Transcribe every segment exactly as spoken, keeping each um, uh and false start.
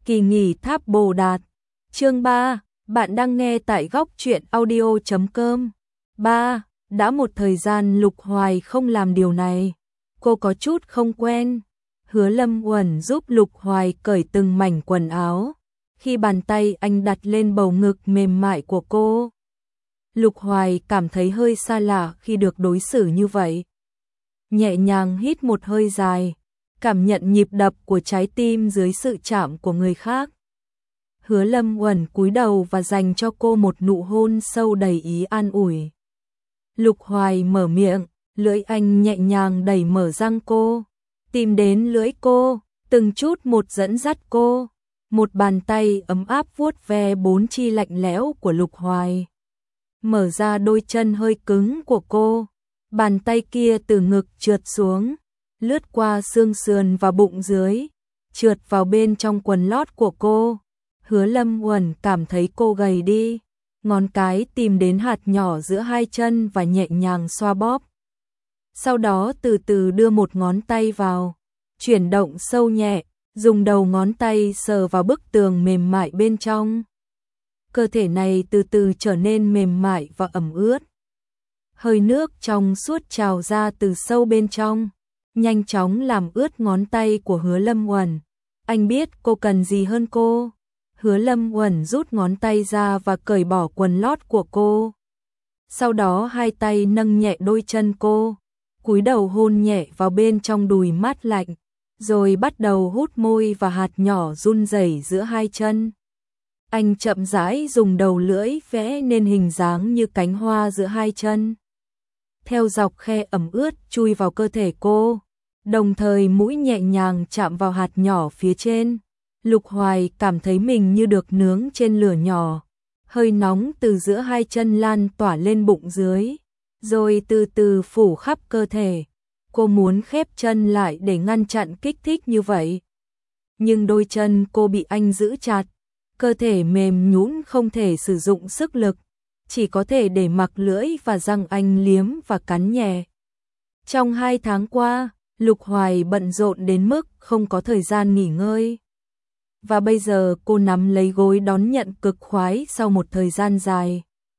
Kỳ nghỉ tháp Bồ Đạt. Chương ba, bạn đang nghe tại góc truyện audio chấm com. ba. Đã một thời gian Lục Hoài không làm điều này. Cô có chút không quen. Hứa Lâm Uẩn giúp Lục Hoài cởi từng mảnh quần áo. Khi bàn tay anh đặt lên bầu ngực mềm mại của cô, Lục Hoài cảm thấy hơi xa lạ khi được đối xử như vậy. Nhẹ nhàng hít một hơi dài, cảm nhận nhịp đập của trái tim dưới sự chạm của người khác. Hứa Lâm Uẩn cúi đầu và dành cho cô một nụ hôn sâu đầy ý an ủi. Lục Hoài mở miệng, lưỡi anh nhẹ nhàng đẩy mở răng cô, tìm đến lưỡi cô, từng chút một dẫn dắt cô. Một bàn tay ấm áp vuốt ve bốn chi lạnh lẽo của Lục Hoài, mở ra đôi chân hơi cứng của cô. Bàn tay kia từ ngực trượt xuống, lướt qua xương sườn và bụng dưới, trượt vào bên trong quần lót của cô. Hứa Lâm Uẩn cảm thấy cô gầy đi, ngón cái tìm đến hạt nhỏ giữa hai chân và nhẹ nhàng xoa bóp. Sau đó từ từ đưa một ngón tay vào, chuyển động sâu nhẹ, dùng đầu ngón tay sờ vào bức tường mềm mại bên trong. Cơ thể này từ từ trở nên mềm mại và ẩm ướt. Hơi nước trong suốt trào ra từ sâu bên trong, nhanh chóng làm ướt ngón tay của Hứa Lâm Uẩn. Anh biết cô cần gì hơn cô. Hứa Lâm Uẩn rút ngón tay ra và cởi bỏ quần lót của cô. Sau đó hai tay nâng nhẹ đôi chân cô, cúi đầu hôn nhẹ vào bên trong đùi mát lạnh, rồi bắt đầu hút môi và hạt nhỏ run rẩy giữa hai chân. Anh chậm rãi dùng đầu lưỡi vẽ nên hình dáng như cánh hoa giữa hai chân, theo dọc khe ẩm ướt chui vào cơ thể cô, đồng thời mũi nhẹ nhàng chạm vào hạt nhỏ phía trên. Lục Hoài cảm thấy mình như được nướng trên lửa nhỏ, hơi nóng từ giữa hai chân lan tỏa lên bụng dưới, rồi từ từ phủ khắp cơ thể. Cô muốn khép chân lại để ngăn chặn kích thích như vậy, nhưng đôi chân cô bị anh giữ chặt, cơ thể mềm nhũn không thể sử dụng sức lực, chỉ có thể để mặc lưỡi và răng anh liếm và cắn nhẹ. Trong hai tháng qua, Lục Hoài bận rộn đến mức không có thời gian nghỉ ngơi. Và bây giờ cô nắm lấy gối đón nhận cực khoái sau một thời gian dài.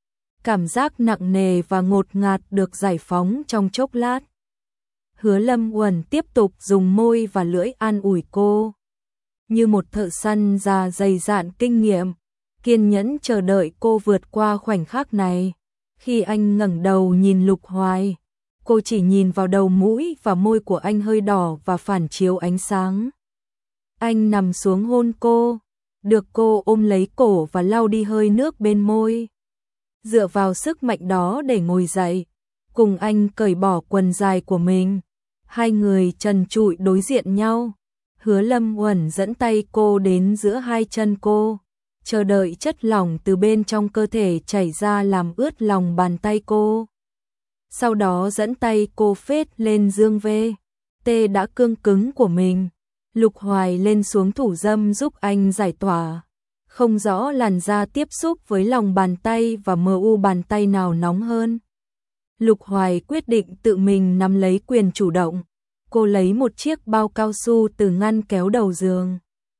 Cảm giác nặng nề và ngột ngạt được giải phóng trong chốc lát. Hứa Lâm Uẩn tiếp tục dùng môi và lưỡi an ủi cô, như một thợ săn già dày dạn kinh nghiệm, kiên nhẫn chờ đợi cô vượt qua khoảnh khắc này. Khi anh ngẩng đầu nhìn Lục Hoài, cô chỉ nhìn vào đầu mũi và môi của anh hơi đỏ và phản chiếu ánh sáng. Anh nằm xuống hôn cô, được cô ôm lấy cổ và lau đi hơi nước bên môi. Dựa vào sức mạnh đó để ngồi dậy, cùng anh cởi bỏ quần dài của mình. Hai người trần trụi đối diện nhau. Hứa Lâm Uẩn dẫn tay cô đến giữa hai chân cô, chờ đợi chất lỏng từ bên trong cơ thể chảy ra làm ướt lòng bàn tay cô. Sau đó dẫn tay cô phết lên dương vê tê đã cương cứng của mình. Lục Hoài lên xuống thủ dâm giúp anh giải tỏa. Không rõ làn da tiếp xúc với lòng bàn tay và mờ u bàn tay nào nóng hơn. Lục Hoài quyết định tự mình nắm lấy quyền chủ động. Cô lấy một chiếc bao cao su từ ngăn kéo đầu giường,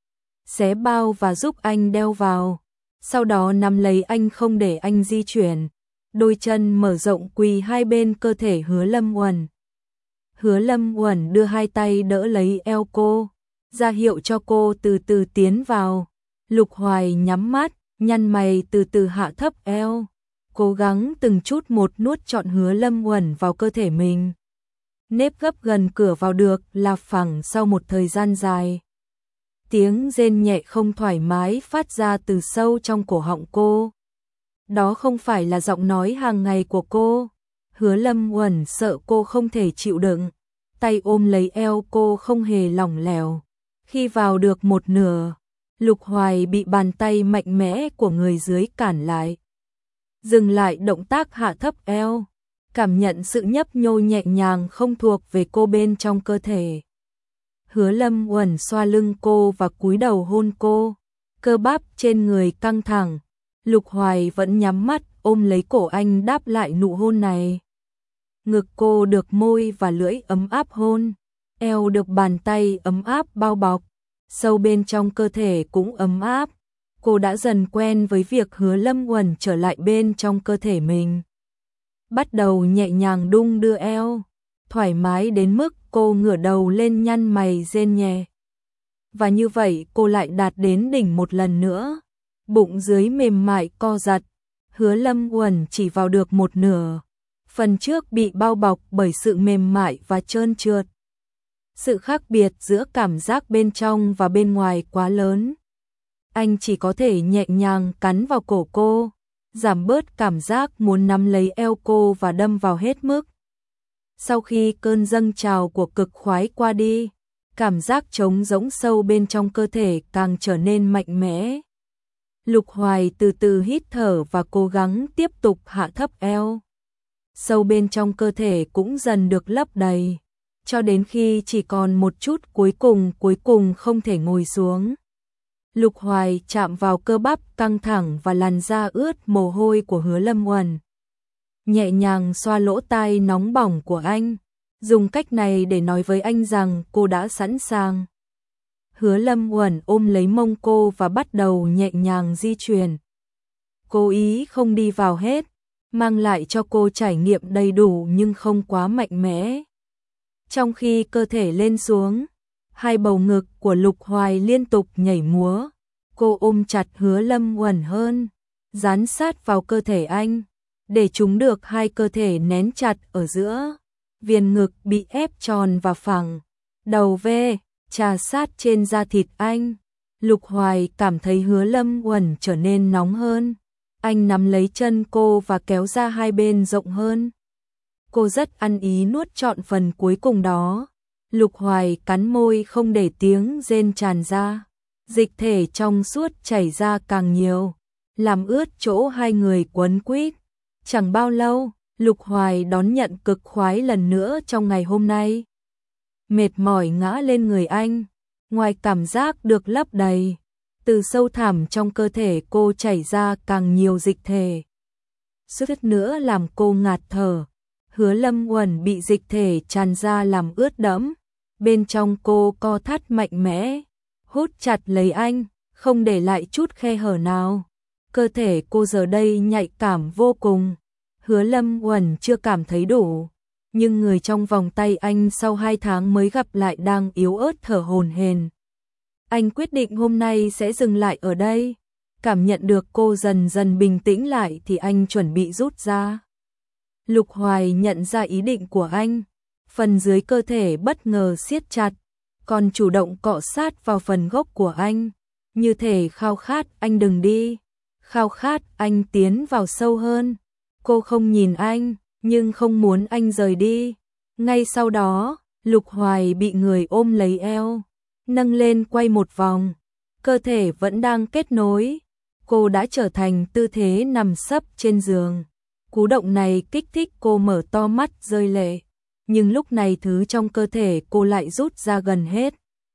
xé bao và giúp anh đeo vào. Sau đó nắm lấy anh không để anh di chuyển. Đôi chân mở rộng quỳ hai bên cơ thể Hứa Lâm Uẩn. Hứa Lâm Uẩn đưa hai tay đỡ lấy eo cô, ra hiệu cho cô từ từ tiến vào. Lục Hoài nhắm mắt, nhăn mày từ từ hạ thấp eo, cố gắng từng chút một nuốt trọn Hứa Lâm Uẩn vào cơ thể mình. Nếp gấp gần cửa vào được là phẳng sau một thời gian dài. Tiếng rên nhẹ không thoải mái phát ra từ sâu trong cổ họng cô. Đó không phải là giọng nói hàng ngày của cô. Hứa Lâm Uẩn sợ cô không thể chịu đựng, tay ôm lấy eo cô không hề lỏng lẻo. Khi vào được một nửa, Lục Hoài bị bàn tay mạnh mẽ của người dưới cản lại. Dừng lại động tác hạ thấp eo, cảm nhận sự nhấp nhô nhẹ nhàng không thuộc về cô bên trong cơ thể. Hứa Lâm Uẩn xoa lưng cô và cúi đầu hôn cô, cơ bắp trên người căng thẳng. Lục Hoài vẫn nhắm mắt ôm lấy cổ anh đáp lại nụ hôn này. Ngực cô được môi và lưỡi ấm áp hôn, eo được bàn tay ấm áp bao bọc. sâu bên trong cơ thể cũng ấm áp. Cô đã dần quen với việc Hứa Lâm Uẩn trở lại bên trong cơ thể mình. Bắt đầu nhẹ nhàng đung đưa eo, thoải mái đến mức cô ngửa đầu lên nhăn mày rên nhẹ. Và như vậy cô lại đạt đến đỉnh một lần nữa. Bụng dưới mềm mại co giật, Hứa Lâm Uẩn chỉ vào được một nửa. Phần trước bị bao bọc bởi sự mềm mại và trơn trượt. Sự khác biệt giữa cảm giác bên trong và bên ngoài quá lớn. Anh chỉ có thể nhẹ nhàng cắn vào cổ cô, giảm bớt cảm giác muốn nắm lấy eo cô và đâm vào hết mức. Sau khi cơn dâng trào của cực khoái qua đi, cảm giác trống rỗng sâu bên trong cơ thể càng trở nên mạnh mẽ. Lục Hoài từ từ hít thở và cố gắng tiếp tục hạ thấp eo. Sâu bên trong cơ thể cũng dần được lấp đầy, cho đến khi chỉ còn một chút cuối cùng cuối cùng không thể ngồi xuống. Lục Hoài chạm vào cơ bắp căng thẳng và làn da ướt mồ hôi của Hứa Lâm Uẩn. Nhẹ nhàng xoa lỗ tai nóng bỏng của anh, dùng cách này để nói với anh rằng cô đã sẵn sàng. Hứa Lâm Uẩn ôm lấy mông cô và bắt đầu nhẹ nhàng di chuyển. Cố ý không đi vào hết, mang lại cho cô trải nghiệm đầy đủ nhưng không quá mạnh mẽ. Trong khi cơ thể lên xuống, hai bầu ngực của Lục Hoài liên tục nhảy múa. Cô ôm chặt Hứa Lâm Uẩn hơn, dán sát vào cơ thể anh, để chúng được hai cơ thể nén chặt ở giữa. Viền ngực bị ép tròn và phẳng, đầu ve chà sát trên da thịt anh. Lục Hoài cảm thấy Hứa Lâm Uẩn trở nên nóng hơn. Anh nắm lấy chân cô và kéo ra hai bên rộng hơn. Cô rất ăn ý nuốt trọn phần cuối cùng đó. Lục Hoài cắn môi không để tiếng rên tràn ra. Dịch thể trong suốt chảy ra càng nhiều, làm ướt chỗ hai người quấn quýt. Chẳng bao lâu, Lục Hoài đón nhận cực khoái lần nữa trong ngày hôm nay. Mệt mỏi ngã lên người anh, ngoài cảm giác được lấp đầy, từ sâu thẳm trong cơ thể cô chảy ra càng nhiều dịch thể. Suýt nữa làm cô ngạt thở. Hứa Lâm Uẩn bị dịch thể tràn ra làm ướt đẫm, bên trong cô co thắt mạnh mẽ, hút chặt lấy anh, không để lại chút khe hở nào. Cơ thể cô giờ đây nhạy cảm vô cùng. Hứa Lâm Uẩn chưa cảm thấy đủ, nhưng người trong vòng tay anh sau hai tháng mới gặp lại đang yếu ớt thở hổn hển. Anh quyết định hôm nay sẽ dừng lại ở đây. Cảm nhận được cô dần dần bình tĩnh lại thì anh chuẩn bị rút ra. Lục Hoài nhận ra ý định của anh, phần dưới cơ thể bất ngờ siết chặt, còn chủ động cọ sát vào phần gốc của anh, như thể khao khát anh đừng đi, khao khát anh tiến vào sâu hơn. Cô không nhìn anh, nhưng không muốn anh rời đi. Ngay sau đó, Lục Hoài bị người ôm lấy eo, nâng lên quay một vòng, cơ thể vẫn đang kết nối. Cô đã trở thành tư thế nằm sấp trên giường. Cú động này kích thích cô mở to mắt rơi lệ, nhưng lúc này thứ trong cơ thể cô lại rút ra gần hết.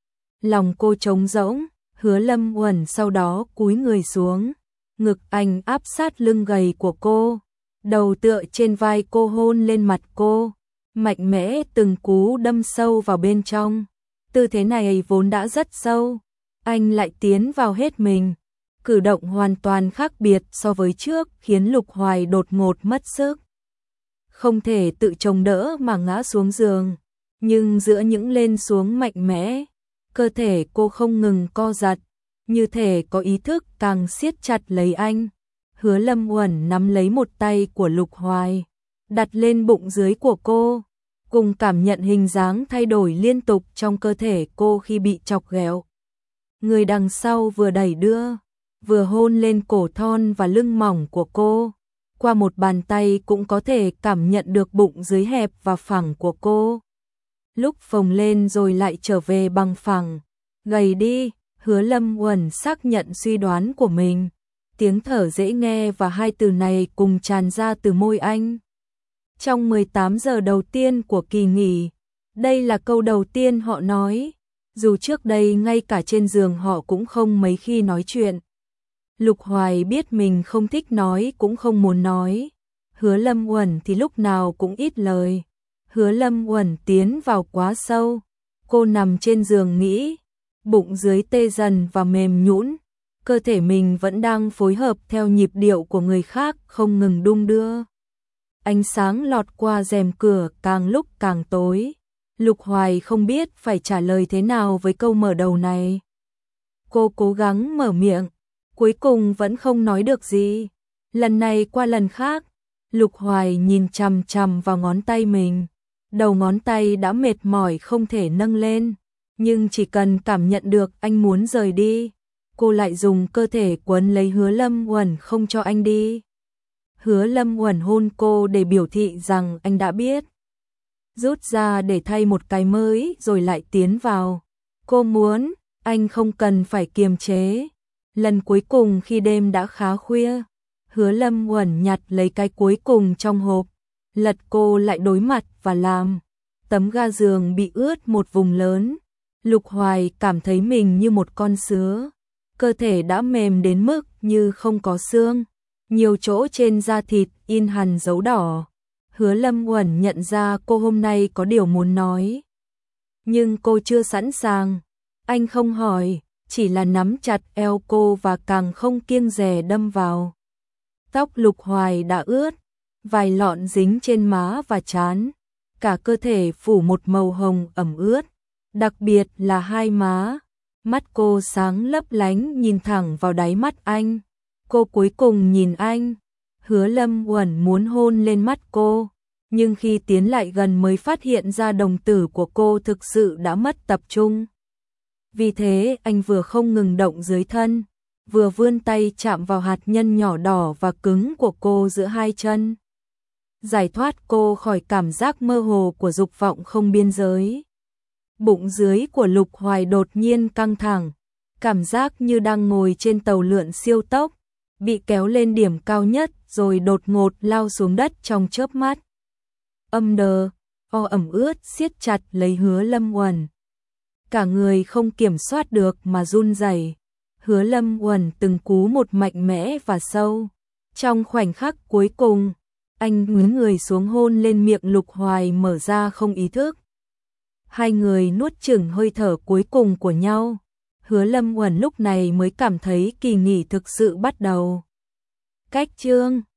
Lòng cô trống rỗng. Hứa Lâm Uẩn sau đó cúi người xuống, ngực anh áp sát lưng gầy của cô, đầu tựa trên vai cô hôn lên mặt cô, mạnh mẽ từng cú đâm sâu vào bên trong. Tư thế này vốn đã rất sâu, anh lại tiến vào hết mình. Cử động hoàn toàn khác biệt so với trước khiến Lục Hoài đột ngột mất sức. Không thể tự chống đỡ mà ngã xuống giường, nhưng giữa những lên xuống mạnh mẽ, cơ thể cô không ngừng co giật, như thể có ý thức càng siết chặt lấy anh. Hứa Lâm Uẩn nắm lấy một tay của Lục Hoài, đặt lên bụng dưới của cô, cùng cảm nhận hình dáng thay đổi liên tục trong cơ thể cô khi bị chọc ghẹo. Người đằng sau vừa đẩy đưa, vừa hôn lên cổ thon và lưng mỏng của cô. Qua một bàn tay cũng có thể cảm nhận được bụng dưới hẹp và phẳng của cô. Lúc phồng lên rồi lại trở về bằng phẳng. Gầy đi, Hứa Lâm Uẩn xác nhận suy đoán của mình. Tiếng thở dễ nghe và hai từ này cùng tràn ra từ môi anh. Trong mười tám giờ đầu tiên của kỳ nghỉ, đây là câu đầu tiên họ nói. Dù trước đây ngay cả trên giường họ cũng không mấy khi nói chuyện. Lục Hoài biết mình không thích nói cũng không muốn nói. Hứa Lâm Uẩn thì lúc nào cũng ít lời. Hứa Lâm Uẩn tiến vào quá sâu. Cô nằm trên giường nghĩ, bụng dưới tê dần và mềm nhũn, cơ thể mình vẫn đang phối hợp theo nhịp điệu của người khác không ngừng đung đưa. Ánh sáng lọt qua rèm cửa càng lúc càng tối. Lục Hoài không biết phải trả lời thế nào với câu mở đầu này. Cô cố gắng mở miệng, cuối cùng vẫn không nói được gì. Lần này qua lần khác, Lục Hoài nhìn chằm chằm vào ngón tay mình. Đầu ngón tay đã mệt mỏi không thể nâng lên, nhưng chỉ cần cảm nhận được anh muốn rời đi, cô lại dùng cơ thể quấn lấy Hứa Lâm Uẩn không cho anh đi. Hứa Lâm Uẩn hôn cô để biểu thị rằng anh đã biết. Rút ra để thay một cái mới rồi lại tiến vào. Cô muốn, anh không cần phải kiềm chế. Lần cuối cùng khi đêm đã khá khuya, Hứa Lâm Uẩn nhặt lấy cái cuối cùng trong hộp, lật cô lại đối mặt và làm tấm ga giường bị ướt một vùng lớn. Lục Hoài cảm thấy mình như một con sứa, cơ thể đã mềm đến mức như không có xương, nhiều chỗ trên da thịt in hằn dấu đỏ. Hứa Lâm Uẩn nhận ra cô hôm nay có điều muốn nói, nhưng cô chưa sẵn sàng. Anh không hỏi, chỉ là nắm chặt eo cô và càng không kiêng dè đâm vào. Tóc Lục Hoài đã ướt, vài lọn dính trên má và trán, cả cơ thể phủ một màu hồng ẩm ướt, đặc biệt là hai má. Mắt cô sáng lấp lánh nhìn thẳng vào đáy mắt anh. Cô cuối cùng nhìn anh. Hứa Lâm Uẩn muốn hôn lên mắt cô, nhưng khi tiến lại gần mới phát hiện ra đồng tử của cô thực sự đã mất tập trung. Vì thế anh vừa không ngừng động dưới thân, vừa vươn tay chạm vào hạt nhân nhỏ đỏ và cứng của cô giữa hai chân, giải thoát cô khỏi cảm giác mơ hồ của dục vọng không biên giới. Bụng dưới của Lục Hoài đột nhiên căng thẳng, cảm giác như đang ngồi trên tàu lượn siêu tốc, bị kéo lên điểm cao nhất rồi đột ngột lao xuống đất trong chớp mắt. Âm đờ, o ẩm ướt siết chặt lấy Hứa Lâm Uẩn. Cả người không kiểm soát được mà run rẩy. Hứa Lâm Uẩn từng cú một mạnh mẽ và sâu. Trong khoảnh khắc cuối cùng, anh nhún người xuống hôn lên miệng Lục Hoài mở ra không ý thức. Hai người nuốt chửng hơi thở cuối cùng của nhau. Hứa Lâm Uẩn lúc này mới cảm thấy kỳ nghỉ thực sự bắt đầu. Cách chương